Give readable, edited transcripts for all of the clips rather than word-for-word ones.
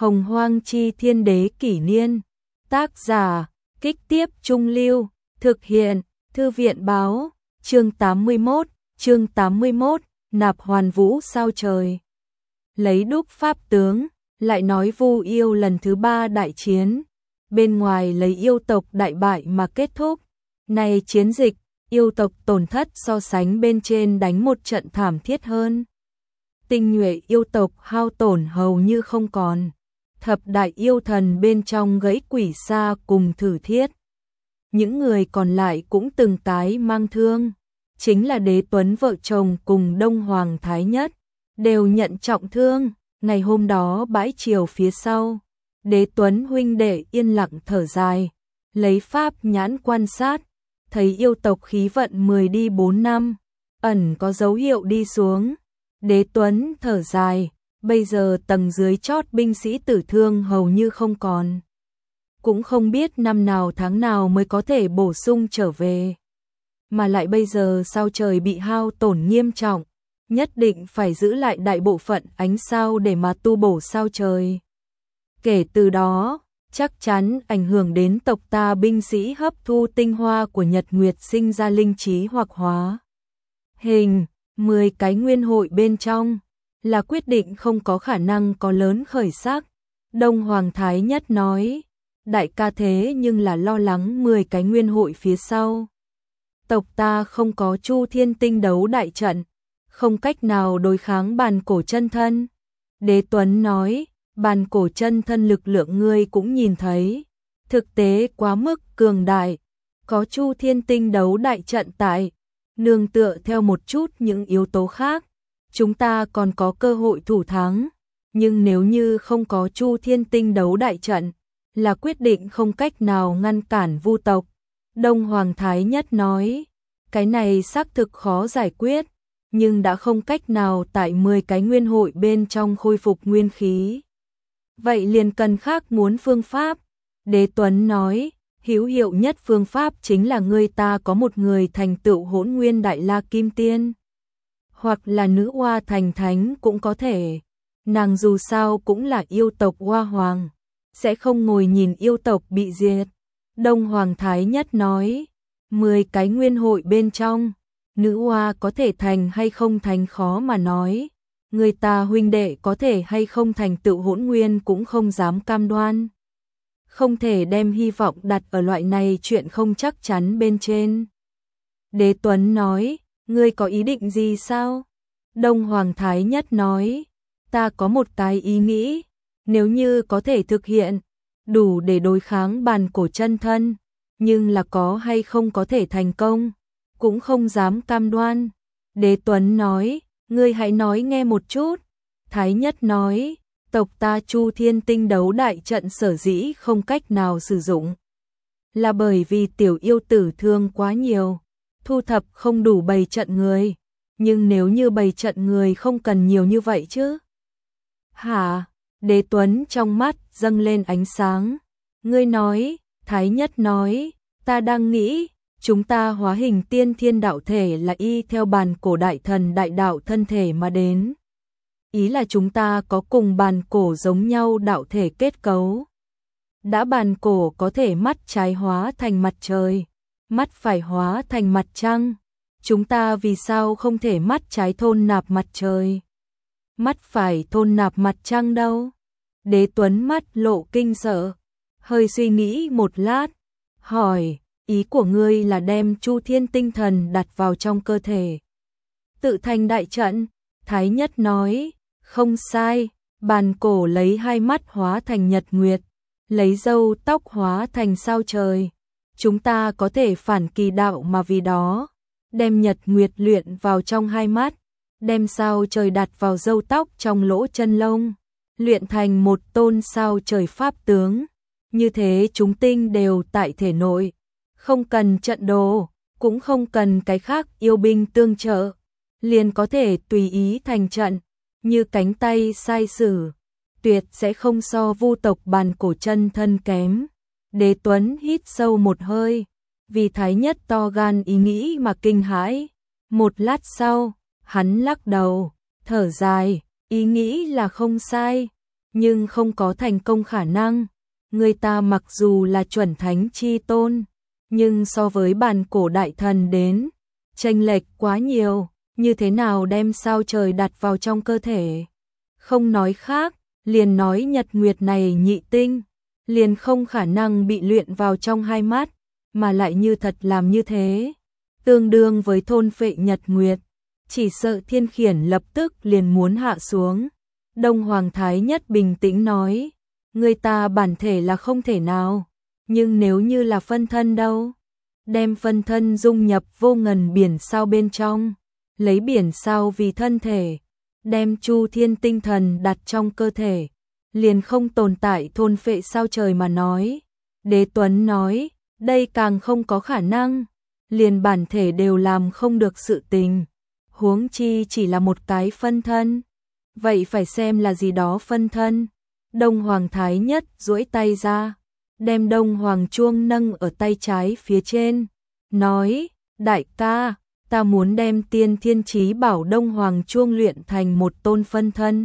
Hồng Hoang Chi Thiên Đế Kỷ Niên. Tác giả, Kích Tiếp Trung Lưu. Thực hiện, Thư viện Báo. Chương 81, Nạp Hoàn Vũ sao trời. Lấy đúc pháp tướng, lại nói Vu yêu lần thứ 3 đại chiến. Bên ngoài lấy yêu tộc đại bại mà kết thúc. Này chiến dịch, yêu tộc tổn thất so sánh bên trên đánh một trận thảm thiết hơn. Tinh nhuệ yêu tộc hao tổn hầu như không còn. Thập đại yêu thần bên trong gãy Quỷ Sa cùng Thử Thiết. Những người còn lại cũng từng cái mang thương. Chính là Đế Tuấn vợ chồng cùng Đông Hoàng Thái Nhất, đều nhận trọng thương. Ngày hôm đó bãi triều phía sau, Đế Tuấn huynh đệ yên lặng thở dài, lấy pháp nhãn quan sát, thấy yêu tộc khí vận 10 đi 4 năm, ẩn có dấu hiệu đi xuống. Đế Tuấn thở dài, bây giờ tầng dưới chót binh sĩ tử thương hầu như không còn. Cũng không biết năm nào tháng nào mới có thể bổ sung trở về. Mà lại bây giờ sao trời bị hao tổn nghiêm trọng, nhất định phải giữ lại đại bộ phận ánh sao để mà tu bổ sao trời. Kể từ đó, chắc chắn ảnh hưởng đến tộc ta binh sĩ hấp thu tinh hoa của Nhật Nguyệt sinh ra linh trí hoặc hóa hình. 10 cái nguyên hội bên trong là quyết định không có khả năng có lớn khởi sắc. Đông Hoàng Thái Nhất nói, đại ca thế nhưng là lo lắng 10 cái nguyên hội phía sau. Tộc ta không có Chu Thiên Tinh đấu đại trận, không cách nào đối kháng bàn cổ chân thân. Đế Tuấn nói, bàn cổ chân thân lực lượng ngươi cũng nhìn thấy, thực tế quá mức cường đại, có Chu Thiên Tinh đấu đại trận tại, nương tựa theo một chút những yếu tố khác, chúng ta còn có cơ hội thủ thắng, nhưng nếu như không có Chu Thiên Tinh đấu đại trận, là quyết định không cách nào ngăn cản Vu tộc. Đông Hoàng Thái Nhất nói, cái này xác thực khó giải quyết, nhưng đã không cách nào tại 10 cái nguyên hội bên trong khôi phục nguyên khí. Vậy liền cần khác muốn phương pháp. Đế Tuấn nói, hữu hiệu nhất phương pháp chính là ngươi ta có một người thành tựu Hỗn Nguyên Đại La Kim Tiên. Hoặc là nữ oa thành thánh cũng có thể. Nàng dù sao cũng là yêu tộc Hoa Hoàng, sẽ không ngồi nhìn yêu tộc bị diệt. Đông Hoàng Thái Nhất nói, 10 cái nguyên hội bên trong, nữ oa có thể thành hay không thành khó mà nói. Người ta huynh đệ có thể hay không thành tựu hỗn nguyên cũng không dám cam đoan. Không thể đem hy vọng đặt ở loại này chuyện không chắc chắn bên trên. Đế Tuấn nói, ngươi có ý định gì sao? Đông Hoàng Thái Nhất nói, ta có một cái ý nghĩ, nếu như có thể thực hiện, đủ để đối kháng bàn cổ chân thân, nhưng là có hay không có thể thành công, cũng không dám cam đoan. Đế Tuấn nói, ngươi hãy nói nghe một chút. Thái Nhất nói, tộc ta Chu Thiên Tinh đấu đại trận sở dĩ không cách nào sử dụng, là bởi vì tiểu yêu tử thương quá nhiều, thu thập không đủ bày trận người, nhưng nếu như bày trận người không cần nhiều như vậy chứ. Hả? Đế Tuấn trong mắt dâng lên ánh sáng. Ngươi nói, Thái Nhất nói, ta đang nghĩ, chúng ta hóa hình tiên thiên đạo thể là y theo bàn cổ đại thần đại đạo thân thể mà đến. Ý là chúng ta có cùng bàn cổ giống nhau đạo thể kết cấu. Đã bàn cổ có thể mắt trái hóa thành mặt trời, mắt phải hóa thành mặt trăng, chúng ta vì sao không thể mắt trái thôn nạp mặt trời, mắt phải thôn nạp mặt trăng đâu? Đế Tuấn mắt lộ kinh sợ, hơi suy nghĩ một lát, hỏi, ý của ngươi là đem Chu Thiên Tinh thần đặt vào trong cơ thể, tự thành đại trận? Thái Nhất nói, không sai, bàn cổ lấy hai mắt hóa thành nhật nguyệt, lấy râu tóc hóa thành sao trời. Chúng ta có thể phản kỳ đạo mà vì đó, đem nhật nguyệt luyện vào trong hai mắt, đem sao trời đặt vào râu tóc trong lỗ chân lông, luyện thành một tôn sao trời pháp tướng. Như thế chúng tinh đều tại thể nội, không cần trận đồ, cũng không cần cái khác yêu binh tương trợ, liền có thể tùy ý thành trận, như cánh tay sai sử, tuyệt sẽ không so Vu tộc bàn cổ chân thân kém. Đế Tuấn hít sâu một hơi, vì Thái Nhất to gan ý nghĩ mà kinh hãi. Một lát sau, hắn lắc đầu, thở dài, ý nghĩ là không sai, nhưng không có thành công khả năng. Người ta mặc dù là chuẩn thánh chi tôn, nhưng so với bản cổ đại thần đến, chênh lệch quá nhiều, như thế nào đem sao trời đặt vào trong cơ thể. Không nói khác, liền nói nhật nguyệt này nhị tinh, liền không khả năng bị luyện vào trong hai mắt, mà lại như thật làm như thế, tương đương với thôn phệ nhật nguyệt, chỉ sợ thiên khiển lập tức liền muốn hạ xuống. Đông Hoàng Thái Nhất bình tĩnh nói, người ta bản thể là không thể nào, nhưng nếu như là phân thân đâu? Đem phân thân dung nhập vô ngần biển sao bên trong, lấy biển sao vì thân thể, đem chu thiên tinh thần đặt trong cơ thể, liền không tồn tại thôn phệ sao trời mà nói. Đế Tuấn nói, đây càng không có khả năng, liền bản thể đều làm không được sự tình, huống chi chỉ là một cái phân thân. Vậy phải xem là gì đó phân thân. Đông Hoàng Thái Nhất duỗi tay ra, đem Đông Hoàng chuông nâng ở tay trái phía trên, nói, đại ca, ta muốn đem tiên thiên chí bảo Đông Hoàng chuông luyện thành một tôn phân thân.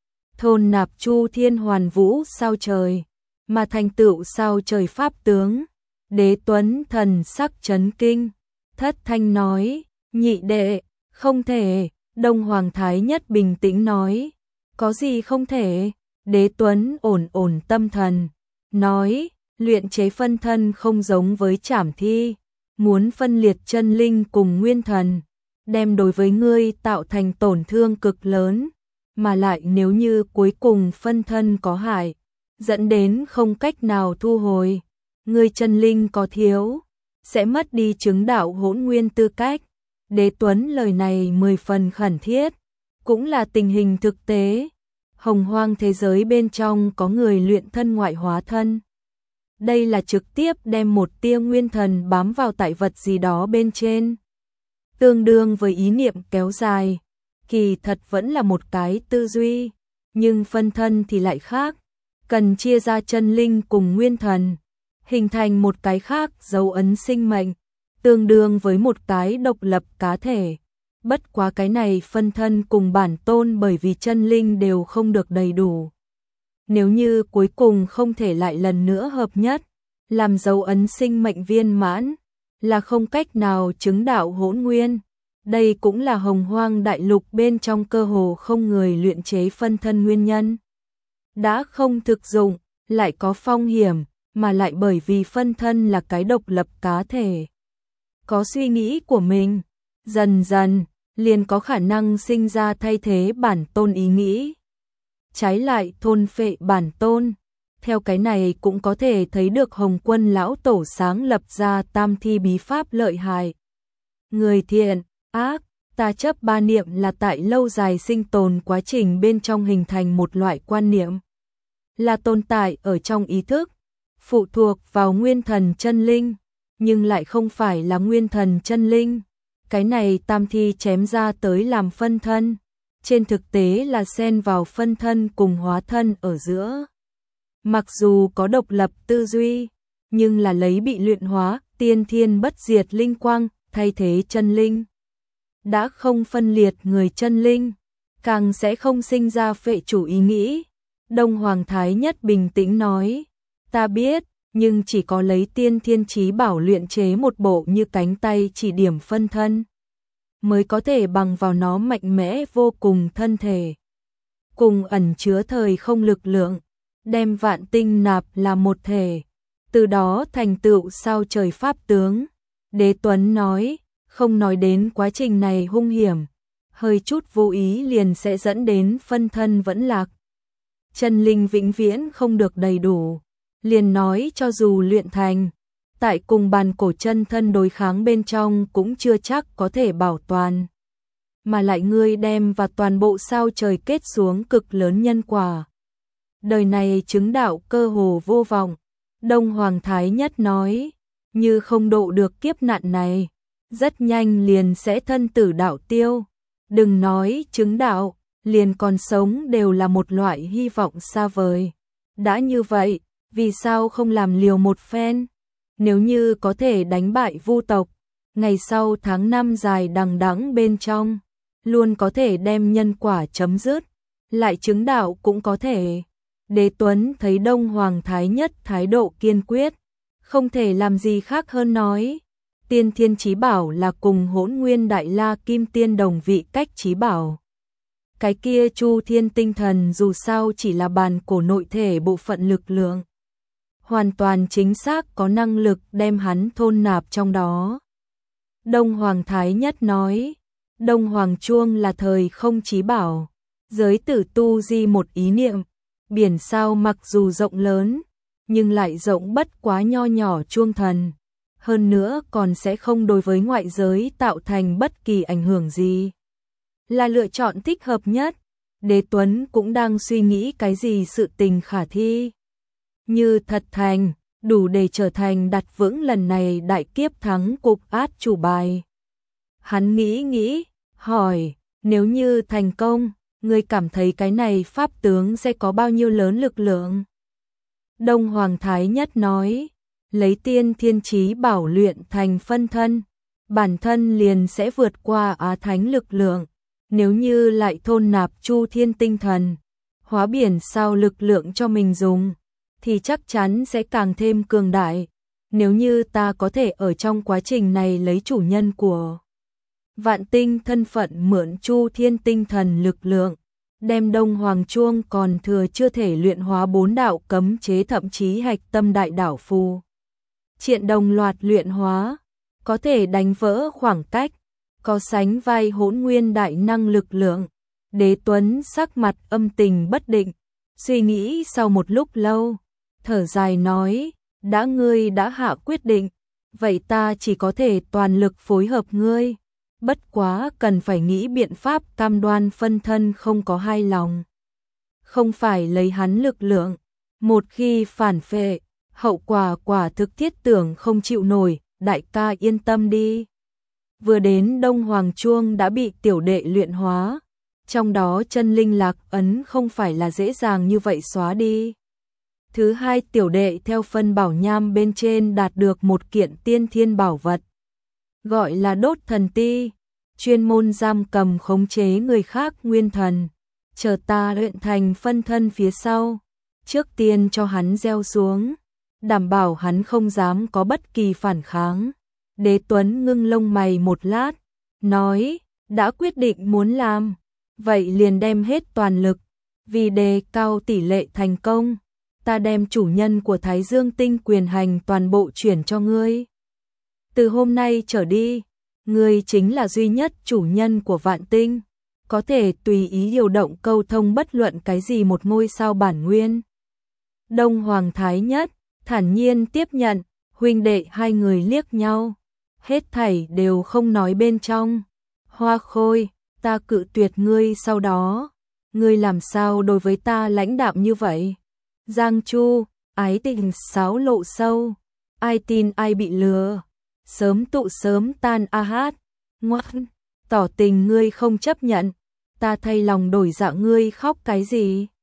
Thôn nạp chu thiên hoàn vũ sao trời, mà thành tựu sao trời pháp tướng. Đế Tuấn thần sắc chấn kinh, thất thanh nói, nhị đệ, không thể. Đông Hoàng Thái Nhất bình tĩnh nói, có gì không thể? Đế Tuấn ổn ổn tâm thần, nói, luyện chế phân thân không giống với trảm thi, muốn phân liệt chân linh cùng nguyên thần, đem đối với ngươi tạo thành tổn thương cực lớn, mà lại nếu như cuối cùng phân thân có hại, dẫn đến không cách nào thu hồi, ngươi chân linh có thiếu, sẽ mất đi chứng đạo hỗn nguyên tư cách. Đế Tuấn lời này 10 phần khẩn thiết, cũng là tình hình thực tế. Hồng hoang thế giới bên trong có người luyện thân ngoại hóa thân. Đây là trực tiếp đem một tia nguyên thần bám vào tại vật gì đó bên trên. Tương đương với ý niệm kéo dài, kỳ thật vẫn là một cái tư duy, nhưng phân thân thì lại khác, cần chia ra chân linh cùng nguyên thần, hình thành một cái khác dấu ấn sinh mệnh, tương đương với một cái độc lập cá thể. Bất quá cái này phân thân cùng bản tôn bởi vì chân linh đều không được đầy đủ. Nếu như cuối cùng không thể lại lần nữa hợp nhất, làm dấu ấn sinh mệnh viên mãn, là không cách nào chứng đạo hỗn nguyên. Đây cũng là hồng hoang đại lục bên trong cơ hồ không người luyện chế phân thân nguyên nhân. Đã không thực dụng, lại có phong hiểm, mà lại bởi vì phân thân là cái độc lập cá thể, có suy nghĩ của mình, dần dần liền có khả năng sinh ra thay thế bản tôn ý nghĩ, trái lại thôn phệ bản tôn. Theo cái này cũng có thể thấy được Hồng Quân lão tổ sáng lập ra tam thi bí pháp lợi hại. Người thiện, ác, ta chấp ba niệm là tại lâu dài sinh tồn quá trình bên trong hình thành một loại quan niệm, là tồn tại ở trong ý thức, phụ thuộc vào nguyên thần chân linh, nhưng lại không phải là nguyên thần chân linh. Cái này tam thi chém ra tới làm phân thân, trên thực tế là xen vào phân thân cùng hóa thân ở giữa. Mặc dù có độc lập tư duy, nhưng là lấy bị luyện hóa, tiên thiên bất diệt linh quang, thay thế chân linh. Đã không phân liệt người chân linh, càng sẽ không sinh ra phệ chủ ý nghĩ. Đông Hoàng Thái Nhất bình tĩnh nói, ta biết, nhưng chỉ có lấy tiên thiên chí bảo luyện chế một bộ như cánh tay chỉ điểm phân thân, mới có thể bằng vào nó mạnh mẽ vô cùng thân thể, cùng ẩn chứa thời không lực lượng, đem vạn tinh nạp là một thể, từ đó thành tựu sao trời pháp tướng. Đế Tuấn nói, không nói đến quá trình này hung hiểm, hơi chút vô ý liền sẽ dẫn đến phân thân vẫn lạc, chân linh vĩnh viễn không được đầy đủ. Liền nói cho dù luyện thành, tại cùng bàn cổ chân thân đối kháng bên trong cũng chưa chắc có thể bảo toàn. Mà lại ngươi đem và toàn bộ sao trời kết xuống cực lớn nhân quả, đời này chứng đạo cơ hồ vô vọng. Đông Hoàng Thái Nhất nói, như không độ được kiếp nạn này, rất nhanh liền sẽ thân tử đạo tiêu. Đừng nói chứng đạo, liền còn sống đều là một loại hy vọng xa vời. Đã như vậy, vì sao không làm liều một phen? Nếu như có thể đánh bại Vu tộc, ngày sau tháng năm dài đằng đẵng bên trong, luôn có thể đem nhân quả chấm dứt, lại chứng đạo cũng có thể. Đế Tuấn thấy Đông Hoàng Thái Nhất thái độ kiên quyết, không thể làm gì khác hơn nói. Tiên Thiên Chí Bảo là cùng Hỗn Nguyên Đại La Kim Tiên đồng vị cách chí bảo. Cái kia Chu Thiên Tinh Thần dù sao chỉ là bản cổ nội thể bộ phận lực lượng. Hoàn toàn chính xác có năng lực đem hắn thôn nạp trong đó. Đông Hoàng Thái Nhất nói, Đông Hoàng Chuông là thời không chí bảo. Giới tử tu di một ý niệm, biển sao mặc dù rộng lớn, nhưng lại rộng bất quá nho nhỏ chuông thần. Hơn nữa còn sẽ không đối với ngoại giới tạo thành bất kỳ ảnh hưởng gì. Là lựa chọn thích hợp nhất. Đế Tuấn cũng đang suy nghĩ cái gì sự tình khả thi. Như thật thành, đủ để trở thành đặt vững lần này đại kiếp thắng cục át chủ bài. Hắn nghĩ, hỏi, nếu như thành công, ngươi cảm thấy cái này pháp tướng sẽ có bao nhiêu lớn lực lượng? Đông Hoàng Thái Nhất nói, lấy Tiên Thiên Chí Bảo luyện thành phân thân, bản thân liền sẽ vượt qua Á Thánh lực lượng. Nếu như lại thôn nạp Chu Thiên Tinh Thần, hóa biển sao lực lượng cho mình dùng, thì chắc chắn sẽ càng thêm cường đại. Nếu như ta có thể ở trong quá trình này lấy chủ nhân của Vạn Tinh thân phận mượn Chu Thiên Tinh Thần lực lượng, đem Đông Hoàng Chuông còn thừa chưa thể luyện hóa 4 đạo cấm chế thậm chí hạch tâm đại đảo phù triện đồng loạt luyện hóa, có thể đánh vỡ khoảng cách, có sánh vai Hỗn Nguyên đại năng lực lượng. Đế Tuấn sắc mặt âm tình bất định, suy nghĩ sau một lúc lâu, thở dài nói, đã ngươi đã hạ quyết định, vậy ta chỉ có thể toàn lực phối hợp ngươi. Bất quá cần phải nghĩ biện pháp cam đoan phân thân không có hai lòng. Không phải lấy hắn lực lượng, một khi phản phệ, hậu quả quả thực thiết tưởng không chịu nổi, đại ca yên tâm đi. Vừa đến Đông Hoàng Chuông đã bị tiểu đệ luyện hóa, trong đó chân linh lạc ấn không phải là dễ dàng như vậy xóa đi. Thứ hai, tiểu đệ theo phân bảo nham bên trên đạt được một kiện tiên thiên bảo vật, gọi là đốt thần ti, chuyên môn giam cầm khống chế người khác nguyên thần, chờ ta luyện thành phân thân phía sau, trước tiên cho hắn gieo xuống, đảm bảo hắn không dám có bất kỳ phản kháng. Đế Tuấn ngưng lông mày một lát, nói, đã quyết định muốn làm, vậy liền đem hết toàn lực, vì đề cao tỷ lệ thành công, ta đem chủ nhân của Thái Dương Tinh quyền hành toàn bộ chuyển cho ngươi. Từ hôm nay trở đi, ngươi chính là duy nhất chủ nhân của Vạn Tinh, có thể tùy ý điều động câu thông bất luận cái gì một ngôi sao bản nguyên. Đông Hoàng Thái Nhất thản nhiên tiếp nhận, huynh đệ hai người liếc nhau, hết thảy đều không nói bên trong. Hoa Khôi, ta cự tuyệt ngươi sau đó, ngươi làm sao đối với ta lãnh đạm như vậy? Giang Chu, ái tình sáo lộ sâu, ai tin ai bị lừa, sớm tụ sớm tan a hát, ngoan, tỏ tình ngươi không chấp nhận, ta thay lòng đổi dạ ngươi khóc cái gì?